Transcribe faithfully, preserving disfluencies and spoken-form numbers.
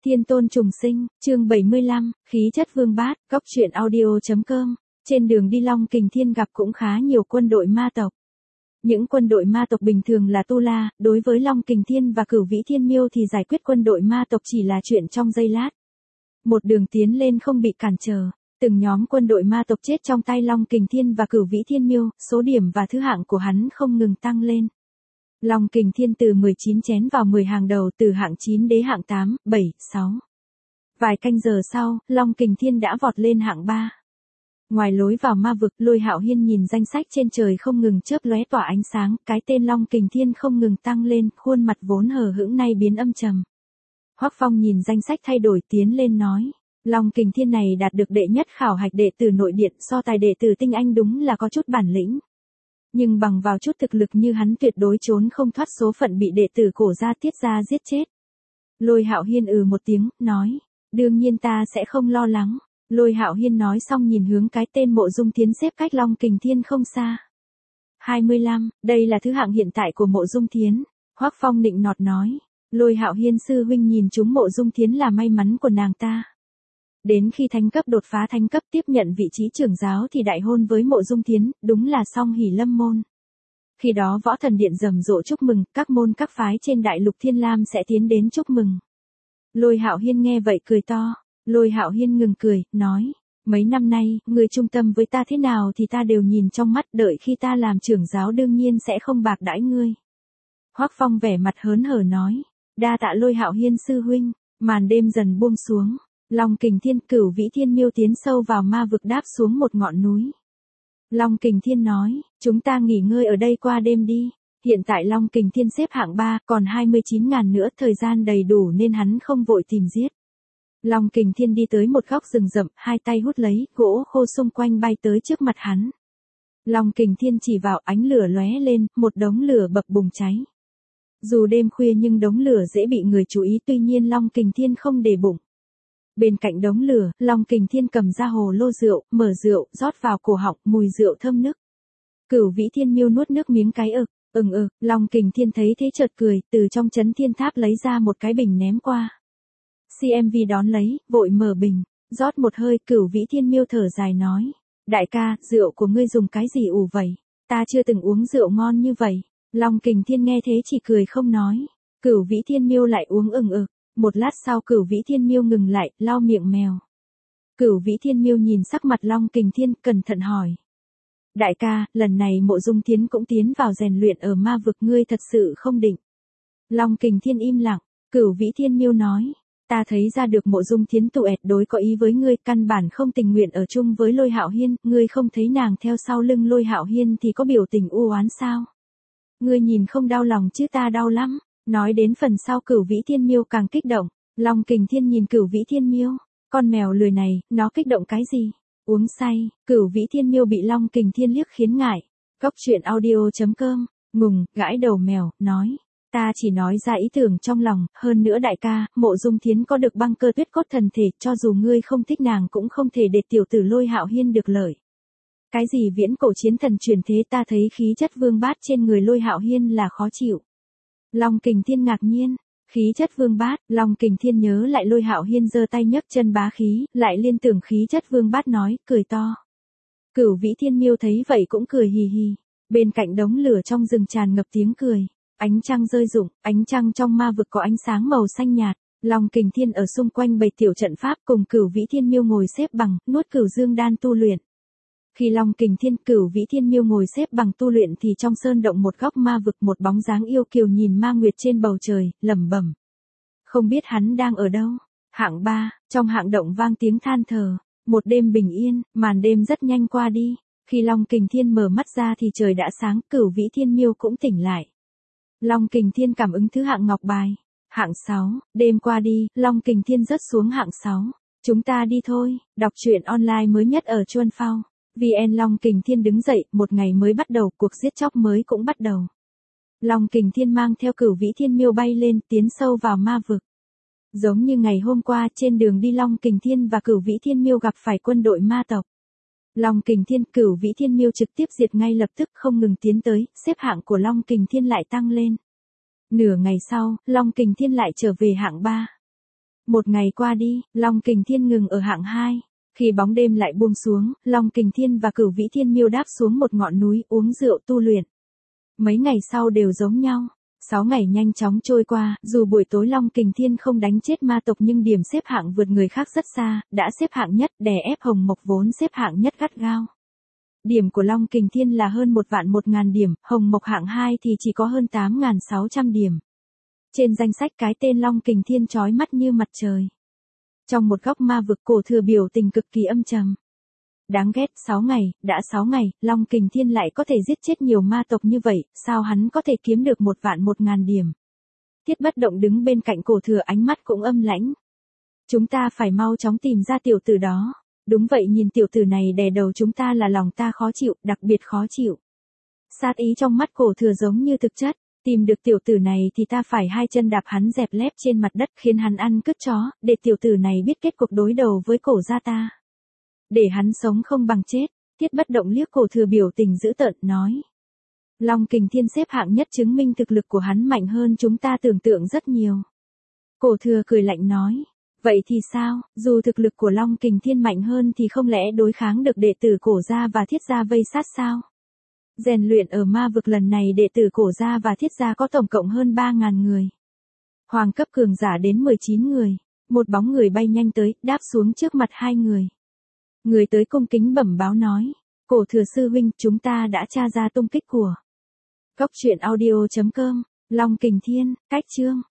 Thiên tôn trùng sinh, chương bảy mươi lăm, khí chất vương bát, góc truyện audio.com. Trên đường đi Long Kình Thiên gặp cũng khá nhiều quân đội ma tộc. Những quân đội ma tộc bình thường là tu la, đối với Long Kình Thiên và Cửu Vĩ Thiên Miêu thì giải quyết quân đội ma tộc chỉ là chuyện trong giây lát. Một đường tiến lên không bị cản trở, từng nhóm quân đội ma tộc chết trong tay Long Kình Thiên và Cửu Vĩ Thiên Miêu, số điểm và thứ hạng của hắn không ngừng tăng lên. Long Kình Thiên từ mười chín chén vào mười hàng đầu, từ hạng chín đến hạng tám, bảy, sáu. Vài canh giờ sau, Long Kình Thiên đã vọt lên hạng ba. Ngoài lối vào ma vực, Lôi Hạo Hiên nhìn danh sách trên trời không ngừng chớp lóe tỏa ánh sáng, cái tên Long Kình Thiên không ngừng tăng lên, khuôn mặt vốn hờ hững nay biến âm trầm. Hoắc Phong nhìn danh sách thay đổi tiến lên nói, Long Kình Thiên này đạt được đệ nhất khảo hạch đệ tử nội điện, so tài đệ tử tinh anh đúng là có chút bản lĩnh. Nhưng bằng vào chút thực lực như hắn tuyệt đối trốn không thoát số phận bị đệ tử cổ gia Tiết gia giết chết. Lôi Hạo Hiên ừ một tiếng, nói, đương nhiên ta sẽ không lo lắng. Lôi Hạo Hiên nói xong nhìn hướng cái tên Mộ Dung Thiến xếp cách Long Kình Thiên không xa. hai mươi lăm, đây là thứ hạng hiện tại của Mộ Dung Thiến. Hoắc Phong nịnh nọt nói, Lôi Hạo Hiên sư huynh nhìn chúng Mộ Dung Thiến là may mắn của nàng ta. Đến khi thánh cấp đột phá thánh cấp tiếp nhận vị trí trưởng giáo thì đại hôn với Mộ Dung Thiến, đúng là song hỷ lâm môn. Khi đó Võ Thần Điện rầm rộ chúc mừng, các môn các phái trên đại lục Thiên Lam sẽ tiến đến chúc mừng. Lôi Hạo Hiên nghe vậy cười to. Lôi Hạo Hiên ngừng cười, nói, mấy năm nay, người trung tâm với ta thế nào thì ta đều nhìn trong mắt, đợi khi ta làm trưởng giáo đương nhiên sẽ không bạc đãi ngươi. Hoắc Phong vẻ mặt hớn hở nói, đa tạ Lôi Hạo Hiên sư huynh. Màn đêm dần buông xuống, Long Kình Thiên Cửu Vĩ Thiên Miêu tiến sâu vào ma vực đáp xuống một ngọn núi. Long Kình Thiên nói, chúng ta nghỉ ngơi ở đây qua đêm đi. Hiện tại Long Kình Thiên xếp hạng ba, còn hai mươi chín ngàn nữa, thời gian đầy đủ nên hắn không vội tìm giết. Long Kình Thiên đi tới một góc rừng rậm, hai tay hút lấy, gỗ khô xung quanh bay tới trước mặt hắn. Long Kình Thiên chỉ vào, ánh lửa lóe lên, một đống lửa bập bùng cháy. Dù đêm khuya nhưng đống lửa dễ bị người chú ý, tuy nhiên Long Kình Thiên không để bụng. Bên cạnh đống lửa, Long Kình Thiên cầm ra hồ lô rượu, mở rượu, rót vào cổ họng, mùi rượu thơm nức. Cửu Vĩ Thiên Miêu nuốt nước miếng cái ực, ừng ực, Long Kình Thiên thấy thế chợt cười, từ trong Chấn Thiên Tháp lấy ra một cái bình ném qua. xê em vê đón lấy, vội mở bình, rót một hơi, Cửu Vĩ Thiên Miêu thở dài nói, đại ca, rượu của ngươi dùng cái gì ủ vậy? Ta chưa từng uống rượu ngon như vậy. Long Kình Thiên nghe thế chỉ cười không nói. Cửu Vĩ Thiên Miêu lại uống ừng ực. Một lát sau Cửu Vĩ Thiên Miêu ngừng lại, lau miệng mèo. Cửu Vĩ Thiên Miêu nhìn sắc mặt Long Kình Thiên, cẩn thận hỏi, đại ca, lần này Mộ Dung Thiến cũng tiến vào rèn luyện ở ma vực, ngươi thật sự không định? Long Kình Thiên im lặng. Cửu Vĩ Thiên Miêu nói, ta thấy ra được Mộ Dung Thiến tụ ẹt đối có ý với ngươi, căn bản không tình nguyện ở chung với Lôi Hạo Hiên, ngươi không thấy nàng theo sau lưng Lôi Hạo Hiên thì có biểu tình u oán sao? Ngươi nhìn không đau lòng chứ ta đau lắm. Nói đến phần sau Cửu Vĩ Thiên Miêu càng kích động. Long Kình Thiên nhìn Cửu Vĩ Thiên Miêu, con mèo lười này, nó kích động cái gì? Uống say. Cửu Vĩ Thiên Miêu bị Long Kình Thiên liếc khiến ngại. Góc truyện audio.com, ngùng, gãi đầu mèo, nói, ta chỉ nói ra ý tưởng trong lòng, hơn nữa đại ca, Mộ Dung Thiến có được băng cơ tuyết cốt thần thể, cho dù ngươi không thích nàng cũng không thể để tiểu tử Lôi Hạo Hiên được lợi. Cái gì viễn cổ chiến thần truyền thế, ta thấy khí chất vương bát trên người Lôi Hạo Hiên là khó chịu. Long Kình Thiên ngạc nhiên, khí chất vương bát, Long Kình Thiên nhớ lại Lôi Hạo Hiên giơ tay nhấc chân bá khí, lại liên tưởng khí chất vương bát nói, cười to. Cửu Vĩ Thiên Miêu thấy vậy cũng cười hì hì, bên cạnh đống lửa trong rừng tràn ngập tiếng cười, ánh trăng rơi rụng, ánh trăng trong ma vực có ánh sáng màu xanh nhạt, Long Kình Thiên ở xung quanh bày tiểu trận pháp cùng Cửu Vĩ Thiên Miêu ngồi xếp bằng, nuốt Cửu Dương đan tu luyện. Khi Long Kình Thiên Cửu Vĩ Thiên Miêu ngồi xếp bằng tu luyện thì trong sơn động một góc ma vực một bóng dáng yêu kiều nhìn ma nguyệt trên bầu trời, lẩm bẩm. Không biết hắn đang ở đâu. Hạng ba, trong hạng động vang tiếng than thở. Một đêm bình yên, màn đêm rất nhanh qua đi. Khi Long Kình Thiên mở mắt ra thì trời đã sáng, Cửu Vĩ Thiên Miêu cũng tỉnh lại. Long Kình Thiên cảm ứng thứ hạng ngọc bài. Hạng sáu, đêm qua đi, Long Kình Thiên rớt xuống hạng sáu. Chúng ta đi thôi, đọc truyện online mới nhất ở Chuan Phao. vê en Long Kình Thiên đứng dậy, một ngày mới bắt đầu, cuộc giết chóc mới cũng bắt đầu. Long Kình Thiên mang theo Cửu Vĩ Thiên Miêu bay lên, tiến sâu vào ma vực. Giống như ngày hôm qua, trên đường đi Long Kình Thiên và Cửu Vĩ Thiên Miêu gặp phải quân đội ma tộc. Long Kình Thiên, Cửu Vĩ Thiên Miêu trực tiếp diệt ngay lập tức, không ngừng tiến tới, xếp hạng của Long Kình Thiên lại tăng lên. Nửa ngày sau, Long Kình Thiên lại trở về hạng ba. Một ngày qua đi, Long Kình Thiên ngừng ở hạng hai. Khi bóng đêm lại buông xuống, Long Kình Thiên và Cửu Vĩ Thiên Miêu đáp xuống một ngọn núi uống rượu tu luyện. Mấy ngày sau đều giống nhau. Sáu ngày nhanh chóng trôi qua, dù buổi tối Long Kình Thiên không đánh chết ma tộc nhưng điểm xếp hạng vượt người khác rất xa, đã xếp hạng nhất, đè ép Hồng Mộc vốn xếp hạng nhất gắt gao. Điểm của Long Kình Thiên là hơn một vạn một ngàn điểm, Hồng Mộc hạng hai thì chỉ có hơn tám nghìn sáu trăm điểm. Trên danh sách cái tên Long Kình Thiên chói mắt như mặt trời. Trong một góc ma vực Cổ Thừa biểu tình cực kỳ âm trầm. Đáng ghét, sáu ngày, đã sáu ngày, Long Kình Thiên lại có thể giết chết nhiều ma tộc như vậy, sao hắn có thể kiếm được một vạn một ngàn điểm. Thiết Bất Động đứng bên cạnh Cổ Thừa ánh mắt cũng âm lãnh. Chúng ta phải mau chóng tìm ra tiểu tử đó. Đúng vậy, nhìn tiểu tử này đè đầu chúng ta là lòng ta khó chịu, đặc biệt khó chịu. Sát ý trong mắt Cổ Thừa giống như thực chất. Tìm được tiểu tử này thì ta phải hai chân đạp hắn dẹp lép trên mặt đất khiến hắn ăn cứt chó, để tiểu tử này biết kết cuộc đối đầu với Cổ gia ta. Để hắn sống không bằng chết. Thiết Bất Động liếc Cổ Thừa biểu tình dữ tợn nói. Long Kình Thiên xếp hạng nhất chứng minh thực lực của hắn mạnh hơn chúng ta tưởng tượng rất nhiều. Cổ Thừa cười lạnh nói. Vậy thì sao, dù thực lực của Long Kình Thiên mạnh hơn thì không lẽ đối kháng được đệ tử Cổ gia và Thiết gia vây sát sao? Rèn luyện ở ma vực lần này đệ tử Cổ gia và Thiết gia có tổng cộng hơn ba nghìn người. Hoàng cấp cường giả đến mười chín người. Một bóng người bay nhanh tới, đáp xuống trước mặt hai người. Người tới cung kính bẩm báo nói. Cổ Thừa sư huynh, chúng ta đã tra ra tung tích của. Cốc truyện audio chấm com, Long Kình Thiên, cách chương.